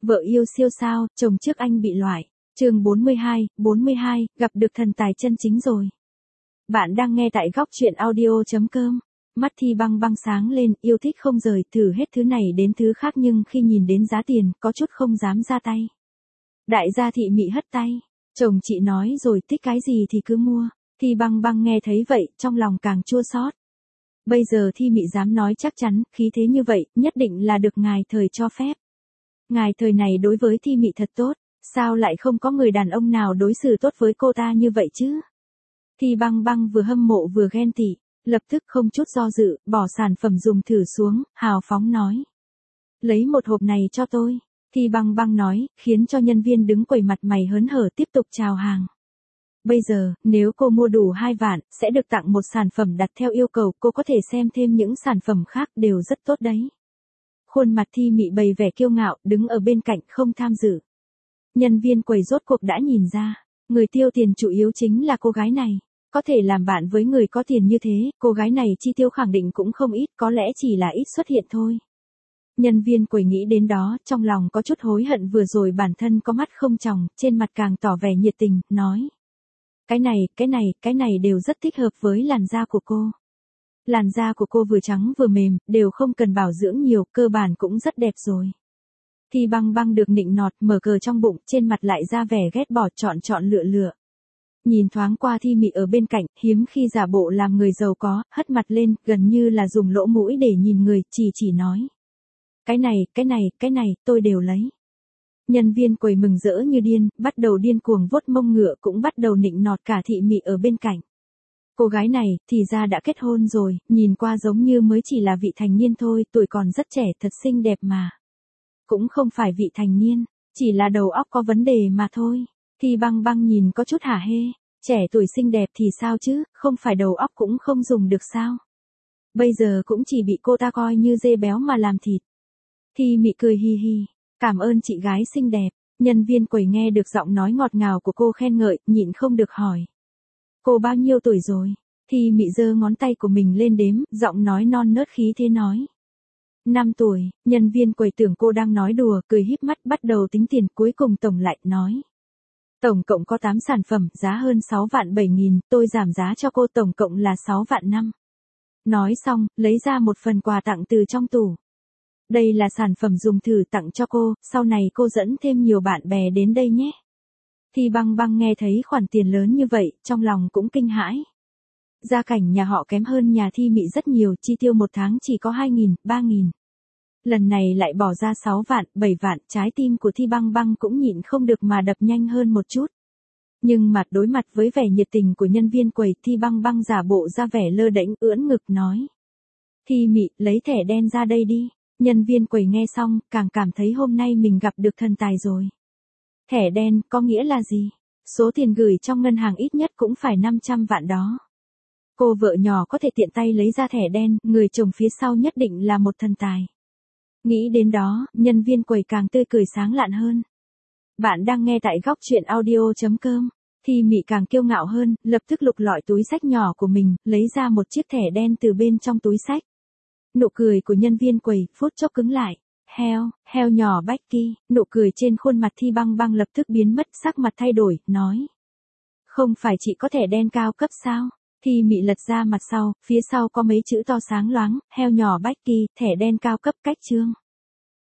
Vợ yêu siêu sao, chồng trước anh bị loại. Chương 42, gặp được thần tài chân chính rồi. Bạn đang nghe tại góc truyện audio.com. Mắt Thi Băng Băng sáng lên, yêu thích không rời, thử hết thứ này đến thứ khác nhưng khi nhìn đến giá tiền, có chút không dám ra tay. Đại gia Thị Mị hất tay. Chồng chị nói rồi, thích cái gì thì cứ mua. Thi Băng Băng nghe thấy vậy, trong lòng càng chua xót. Bây giờ Thi Mị dám nói chắc chắn, khí thế như vậy, nhất định là được ngài thời cho phép. Ngài thời này đối với Thi Mị thật tốt, sao lại không có người đàn ông nào đối xử tốt với cô ta như vậy chứ? Thi Băng Băng vừa hâm mộ vừa ghen tị, lập tức không chút do dự, bỏ sản phẩm dùng thử xuống, hào phóng nói. Lấy một hộp này cho tôi. Thi Băng Băng nói, khiến cho nhân viên đứng quầy mặt mày hớn hở tiếp tục chào hàng. Bây giờ, nếu cô mua đủ 2 vạn, sẽ được tặng một sản phẩm đặt theo yêu cầu, cô có thể xem thêm những sản phẩm khác đều rất tốt đấy. Khuôn mặt Thi Mị bày vẻ kiêu ngạo, đứng ở bên cạnh không tham dự. Nhân viên quầy rốt cuộc đã nhìn ra, người tiêu tiền chủ yếu chính là cô gái này. Có thể làm bạn với người có tiền như thế, cô gái này chi tiêu khẳng định cũng không ít, có lẽ chỉ là ít xuất hiện thôi. Nhân viên quầy nghĩ đến đó, trong lòng có chút hối hận vừa rồi bản thân có mắt không tròng, trên mặt càng tỏ vẻ nhiệt tình, nói. Cái này đều rất thích hợp với làn da của cô. Làn da của cô vừa trắng vừa mềm, đều không cần bảo dưỡng nhiều, cơ bản cũng rất đẹp rồi. Thi Băng Băng được nịnh nọt, mở cờ trong bụng, trên mặt lại ra vẻ ghét bỏ chọn lựa. Nhìn thoáng qua Thi Mị ở bên cạnh, hiếm khi giả bộ làm người giàu có, hất mặt lên, gần như là dùng lỗ mũi để nhìn người, chỉ nói. Cái này, tôi đều lấy. Nhân viên quầy mừng rỡ như điên, bắt đầu điên cuồng vuốt mông ngựa cũng bắt đầu nịnh nọt cả Thị Mị ở bên cạnh. Cô gái này, thì ra đã kết hôn rồi, nhìn qua giống như mới chỉ là vị thành niên thôi, tuổi còn rất trẻ, thật xinh đẹp mà. Cũng không phải vị thành niên, chỉ là đầu óc có vấn đề mà thôi. Thi Băng Băng nhìn có chút hả hê, trẻ tuổi xinh đẹp thì sao chứ, không phải đầu óc cũng không dùng được sao. Bây giờ cũng chỉ bị cô ta coi như dê béo mà làm thịt. Thi Mị cười hi hi, cảm ơn chị gái xinh đẹp. Nhân viên quầy nghe được giọng nói ngọt ngào của cô khen ngợi, nhịn không được hỏi. Cô bao nhiêu tuổi rồi? Thi Mị giơ ngón tay của mình lên đếm, giọng nói non nớt khí thế nói. 5 tuổi, nhân viên quầy tưởng cô đang nói đùa, cười híp mắt bắt đầu tính tiền, cuối cùng tổng lại nói. Tổng cộng có 8 sản phẩm, giá hơn 6 vạn 7 nghìn, tôi giảm giá cho cô tổng cộng là 6 vạn 5. Nói xong, lấy ra một phần quà tặng từ trong tủ. Đây là sản phẩm dùng thử tặng cho cô, sau này cô dẫn thêm nhiều bạn bè đến đây nhé. Thi Băng Băng nghe thấy khoản tiền lớn như vậy, trong lòng cũng kinh hãi. Gia cảnh nhà họ kém hơn nhà Thi Mị rất nhiều, chi tiêu một tháng chỉ có 2.000, 3.000. Lần này lại bỏ ra 6 vạn, 7 vạn, trái tim của Thi Băng Băng cũng nhịn không được mà đập nhanh hơn một chút. Nhưng mặt đối mặt với vẻ nhiệt tình của nhân viên quầy, Thi Băng Băng giả bộ ra vẻ lơ đễnh ưỡn ngực nói. Thi Mị, lấy thẻ đen ra đây đi. Nhân viên quầy nghe xong, càng cảm thấy hôm nay mình gặp được thần tài rồi. Thẻ đen, có nghĩa là gì? Số tiền gửi trong ngân hàng ít nhất cũng phải 500 vạn đó. Cô vợ nhỏ có thể tiện tay lấy ra thẻ đen, người chồng phía sau nhất định là một thần tài. Nghĩ đến đó, nhân viên quầy càng tươi cười sáng lạn hơn. Bạn đang nghe tại góc truyện audio.com. Thi Mị càng kiêu ngạo hơn, lập tức lục lọi túi xách nhỏ của mình, lấy ra một chiếc thẻ đen từ bên trong túi xách. Nụ cười của nhân viên quầy, phút chốc cứng lại. Heo nhỏ Becky, nụ cười trên khuôn mặt Thi Băng Băng lập tức biến mất, sắc mặt thay đổi, nói. Không phải chị có thẻ đen cao cấp sao? Thi Mị lật ra mặt sau, phía sau có mấy chữ to sáng loáng, heo nhỏ Becky, thẻ đen cao cấp cách trương.